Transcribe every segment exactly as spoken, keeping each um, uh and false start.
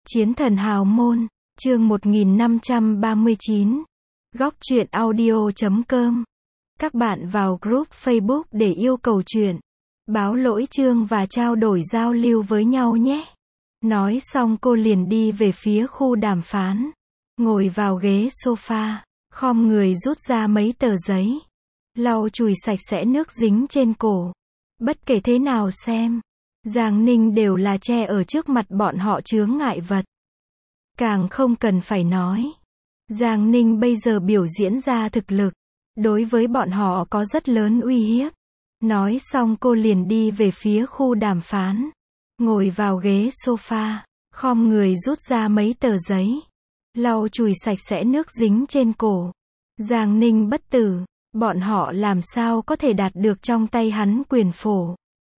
Chiến thần hào môn, chương một nghìn năm trăm ba mươi chín. Góc truyện audio chấm com. Các bạn vào group Facebook để yêu cầu truyện, báo lỗi chương và trao đổi giao lưu với nhau nhé. Nói xong cô liền đi về phía khu đàm phán. Ngồi vào ghế sofa, khom người rút ra mấy tờ giấy. Lau chùi sạch sẽ nước dính trên cổ. Bất kể thế nào xem, Giang Ninh đều là che ở trước mặt bọn họ chướng ngại vật. Càng không cần phải nói, Giang Ninh bây giờ biểu diễn ra thực lực, đối với bọn họ có rất lớn uy hiếp. Nói xong cô liền đi về phía khu đàm phán. Ngồi vào ghế sofa, khom người rút ra mấy tờ giấy. Lau chùi sạch sẽ nước dính trên cổ. Giang Ninh bất tử, bọn họ làm sao có thể đạt được trong tay hắn quyền phổ.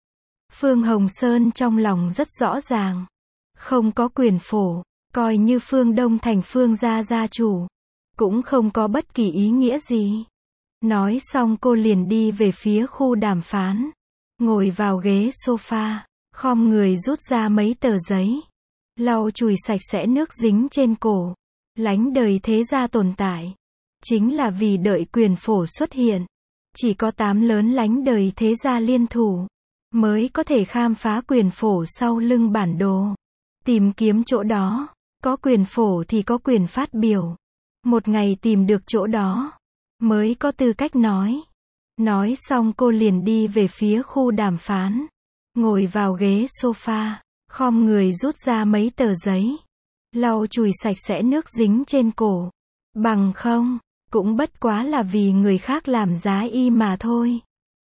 Phương Hồng Sơn trong lòng rất rõ ràng. Không có quyền phổ, coi như Phương Đông thành Phương gia gia chủ, cũng không có bất kỳ ý nghĩa gì. Nói xong cô liền đi về phía khu đàm phán. Ngồi vào ghế sofa, khom người rút ra mấy tờ giấy. Lau chùi sạch sẽ nước dính trên cổ. Lánh đời thế gia tồn tại, chính là vì đợi quyền phổ xuất hiện. Chỉ có tám lớn lánh đời thế gia liên thủ, mới có thể khám phá quyền phổ sau lưng bản đồ. Tìm kiếm chỗ đó, có quyền phổ thì có quyền phát biểu. Một ngày tìm được chỗ đó, mới có tư cách nói. Nói xong cô liền đi về phía khu đàm phán. Ngồi vào ghế sofa, khom người rút ra mấy tờ giấy. Lau chùi sạch sẽ nước dính trên cổ. Bằng không, cũng bất quá là vì người khác làm giá y mà thôi.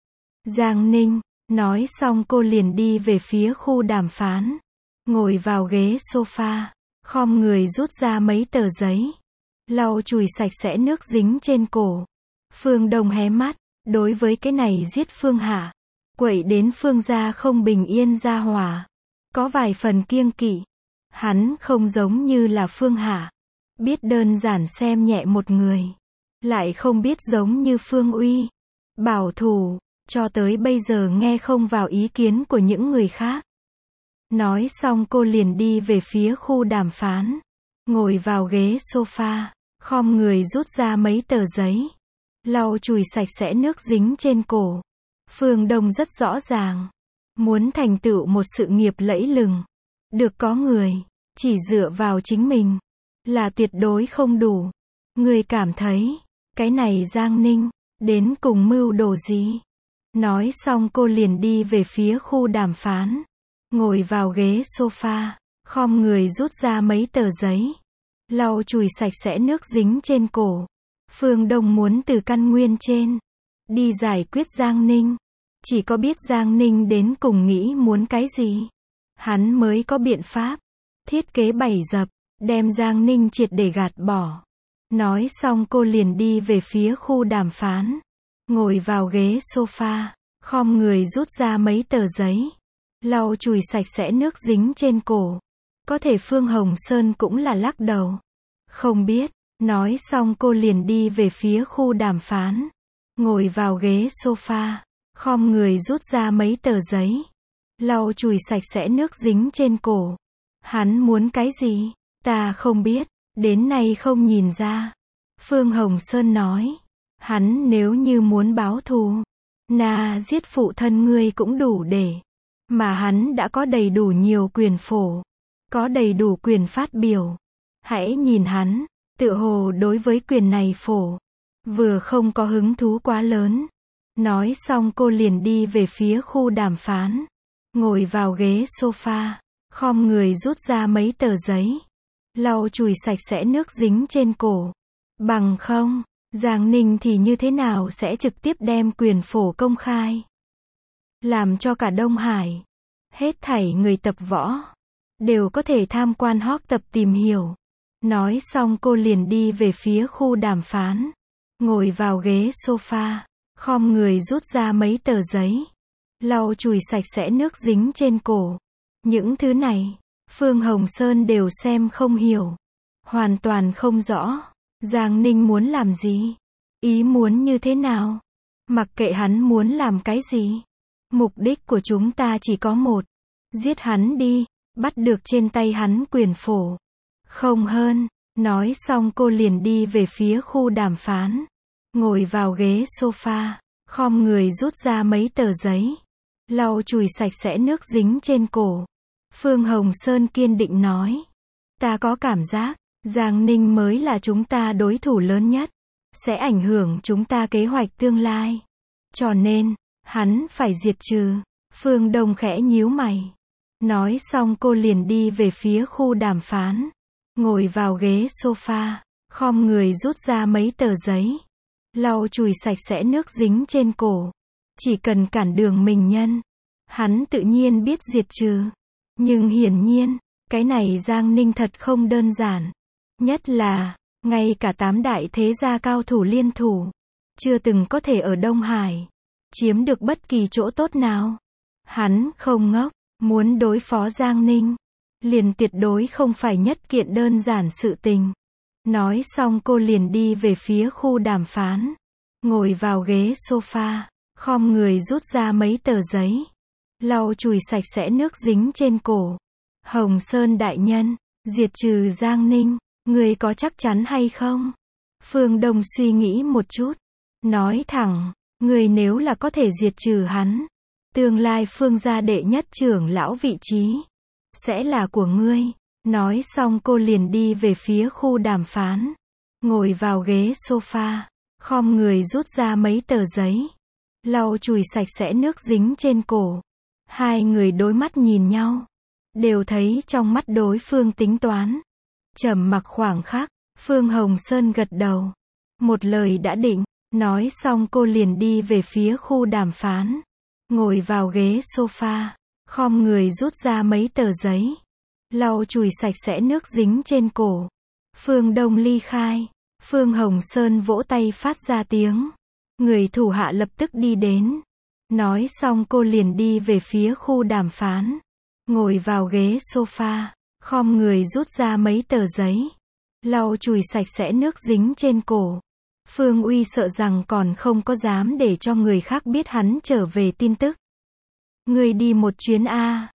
Giang Ninh, nói xong cô liền đi về phía khu đàm phán. Ngồi vào ghế sofa, khom người rút ra mấy tờ giấy. Lau chùi sạch sẽ nước dính trên cổ. Phương Đông hé mắt, đối với cái này giết Phương Hạ, quậy đến Phương gia không bình yên gia hỏa, có vài phần kiêng kỵ. Hắn không giống như là Phương Hạ, biết đơn giản xem nhẹ một người, lại không biết giống như Phương Uy, bảo thủ, cho tới bây giờ nghe không vào ý kiến của những người khác. Nói xong cô liền đi về phía khu đàm phán. Ngồi vào ghế sofa, khom người rút ra mấy tờ giấy. Lau chùi sạch sẽ nước dính trên cổ. Phương Đông rất rõ ràng, muốn thành tựu một sự nghiệp lẫy lừng, được có người, chỉ dựa vào chính mình, là tuyệt đối không đủ. Người cảm thấy, cái này Giang Ninh, đến cùng mưu đồ gì? Nói xong cô liền đi về phía khu đàm phán. Ngồi vào ghế sofa, khom người rút ra mấy tờ giấy. Lau chùi sạch sẽ nước dính trên cổ. Phương Đông muốn từ căn nguyên trên, đi giải quyết Giang Ninh. Chỉ có biết Giang Ninh đến cùng nghĩ muốn cái gì, hắn mới có biện pháp thiết kế bày dập, đem Giang Ninh triệt để gạt bỏ. Nói xong cô liền đi về phía khu đàm phán. Ngồi vào ghế sofa, khom người rút ra mấy tờ giấy. Lau chùi sạch sẽ nước dính trên cổ. Có thể Phương Hồng Sơn cũng là lắc đầu. Không biết. Nói xong cô liền đi về phía khu đàm phán. Ngồi vào ghế sofa, khom người rút ra mấy tờ giấy. Lau chùi sạch sẽ nước dính trên cổ. Hắn muốn cái gì? Ta không biết, đến nay không nhìn ra. Phương Hồng Sơn nói. Hắn nếu như muốn báo thù, na giết phụ thân ngươi cũng đủ để. Mà hắn đã có đầy đủ nhiều quyền phổ, có đầy đủ quyền phát biểu. Hãy nhìn hắn, tựa hồ đối với quyền này phổ, vừa không có hứng thú quá lớn. Nói xong cô liền đi về phía khu đàm phán. Ngồi vào ghế sofa, khom người rút ra mấy tờ giấy. Lau chùi sạch sẽ nước dính trên cổ. Bằng không, Giang Ninh thì như thế nào sẽ trực tiếp đem quyền phổ công khai, làm cho cả Đông Hải, hết thảy người tập võ, đều có thể tham quan hót tập tìm hiểu. Nói xong cô liền đi về phía khu đàm phán. Ngồi vào ghế sofa, khom người rút ra mấy tờ giấy. Lau chùi sạch sẽ nước dính trên cổ. Những thứ này, Phương Hồng Sơn đều xem không hiểu, hoàn toàn không rõ. Giang Ninh muốn làm gì? Ý muốn như thế nào? Mặc kệ hắn muốn làm cái gì, mục đích của chúng ta chỉ có một. Giết hắn đi. bắt được trên tay hắn quyền phổ. Không hơn, nói xong cô liền đi về phía khu đàm phán. Ngồi vào ghế sofa, khom người rút ra mấy tờ giấy. Lau chùi sạch sẽ nước dính trên cổ. Phương Hồng Sơn kiên định nói. Ta có cảm giác, Giang Ninh mới là chúng ta đối thủ lớn nhất. Sẽ ảnh hưởng chúng ta kế hoạch tương lai. Cho nên, hắn phải diệt trừ. Phương Đông khẽ nhíu mày. Nói xong cô liền đi về phía khu đàm phán. Ngồi vào ghế sofa, khom người rút ra mấy tờ giấy. Lau chùi sạch sẽ nước dính trên cổ. Chỉ cần cản đường mình nhân, hắn tự nhiên biết diệt trừ. Nhưng hiển nhiên, cái này Giang Ninh thật không đơn giản. Nhất là, ngay cả tám đại thế gia cao thủ liên thủ, chưa từng có thể ở Đông Hải chiếm được bất kỳ chỗ tốt nào. Hắn không ngốc, muốn đối phó Giang Ninh, liền tuyệt đối không phải nhất kiện đơn giản sự tình. Nói xong cô liền đi về phía khu đàm phán. Ngồi vào ghế sofa, khom người rút ra mấy tờ giấy. Lau chùi sạch sẽ nước dính trên cổ. Hồng Sơn đại nhân, diệt trừ Giang Ninh, người có chắc chắn hay không? Phương Đông suy nghĩ một chút. Nói thẳng, người nếu là có thể diệt trừ hắn, tương lai Phương gia đệ nhất trưởng lão vị trí sẽ là của ngươi. Nói xong cô liền đi về phía khu đàm phán. Ngồi vào ghế sofa, khom người rút ra mấy tờ giấy. Lau chùi sạch sẽ nước dính trên cổ. Hai người đối mắt nhìn nhau. Đều thấy trong mắt đối phương tính toán. Trầm mặc khoảng khắc, Phương Hồng Sơn gật đầu. Một lời đã định. Nói xong cô liền đi về phía khu đàm phán. Ngồi vào ghế sofa, khom người rút ra mấy tờ giấy. Lau chùi sạch sẽ nước dính trên cổ. Phương Đông ly khai. Phương Hồng Sơn vỗ tay phát ra tiếng. Người thủ hạ lập tức đi đến. Nói xong cô liền đi về phía khu đàm phán. Ngồi vào ghế sofa, khom người rút ra mấy tờ giấy. Lau chùi sạch sẽ nước dính trên cổ. Phương Uy sợ rằng còn không có dám để cho người khác biết hắn trở về tin tức. Người đi một chuyến a.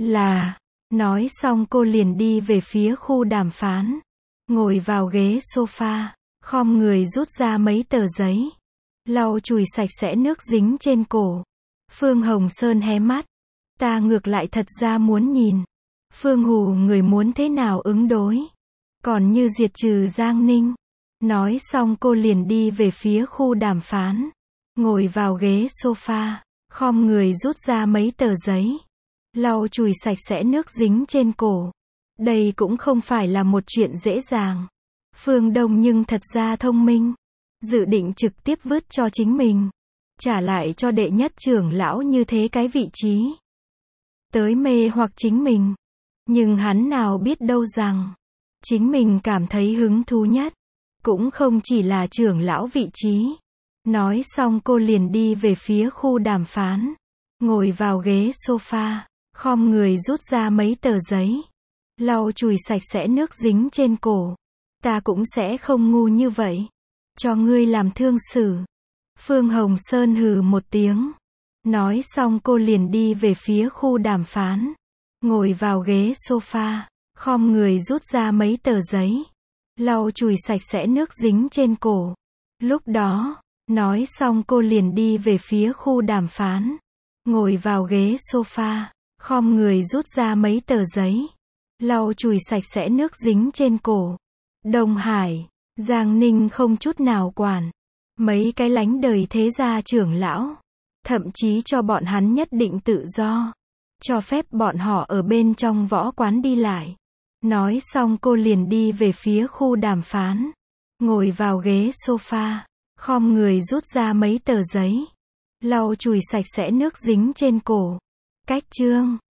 Là. Nói xong cô liền đi về phía khu đàm phán. Ngồi vào ghế sofa, khom người rút ra mấy tờ giấy. Lau chùi sạch sẽ nước dính trên cổ. Phương Hồng Sơn hé mắt. Ta ngược lại thật ra muốn nhìn. Phương Hù người muốn thế nào ứng đối. Còn như diệt trừ Giang Ninh. Nói xong cô liền đi về phía khu đàm phán. Ngồi vào ghế sofa, khom người rút ra mấy tờ giấy. Lau chùi sạch sẽ nước dính trên cổ. Đây cũng không phải là một chuyện dễ dàng. Phương Đông nhưng thật ra thông minh. Dự định trực tiếp vứt cho chính mình. Trả lại cho đệ nhất trưởng lão như thế cái vị trí. Tới mê hoặc chính mình. Nhưng hắn nào biết đâu rằng, chính mình cảm thấy hứng thú nhất. Cũng không chỉ là trưởng lão vị trí. Nói xong cô liền đi về phía khu đàm phán. Ngồi vào ghế sofa, khom người rút ra mấy tờ giấy. Lau chùi sạch sẽ nước dính trên cổ. Ta cũng sẽ không ngu như vậy. Cho ngươi làm thương xử. Phương Hồng Sơn hừ một tiếng. Nói xong cô liền đi về phía khu đàm phán. Ngồi vào ghế sofa, khom người rút ra mấy tờ giấy. Lau chùi sạch sẽ nước dính trên cổ. Lúc đó, nói xong cô liền đi về phía khu đàm phán. Ngồi vào ghế sofa, khom người rút ra mấy tờ giấy. Lau chùi sạch sẽ nước dính trên cổ. Đông Hải, Giang Ninh không chút nào quản. Mấy cái lánh đời thế gia trưởng lão. Thậm chí cho bọn hắn nhất định tự do. Cho phép bọn họ ở bên trong võ quán đi lại. Nói xong cô liền đi về phía khu đàm phán. Ngồi vào ghế sofa, khom người rút ra mấy tờ giấy. Lau chùi sạch sẽ nước dính trên cổ. Cách chương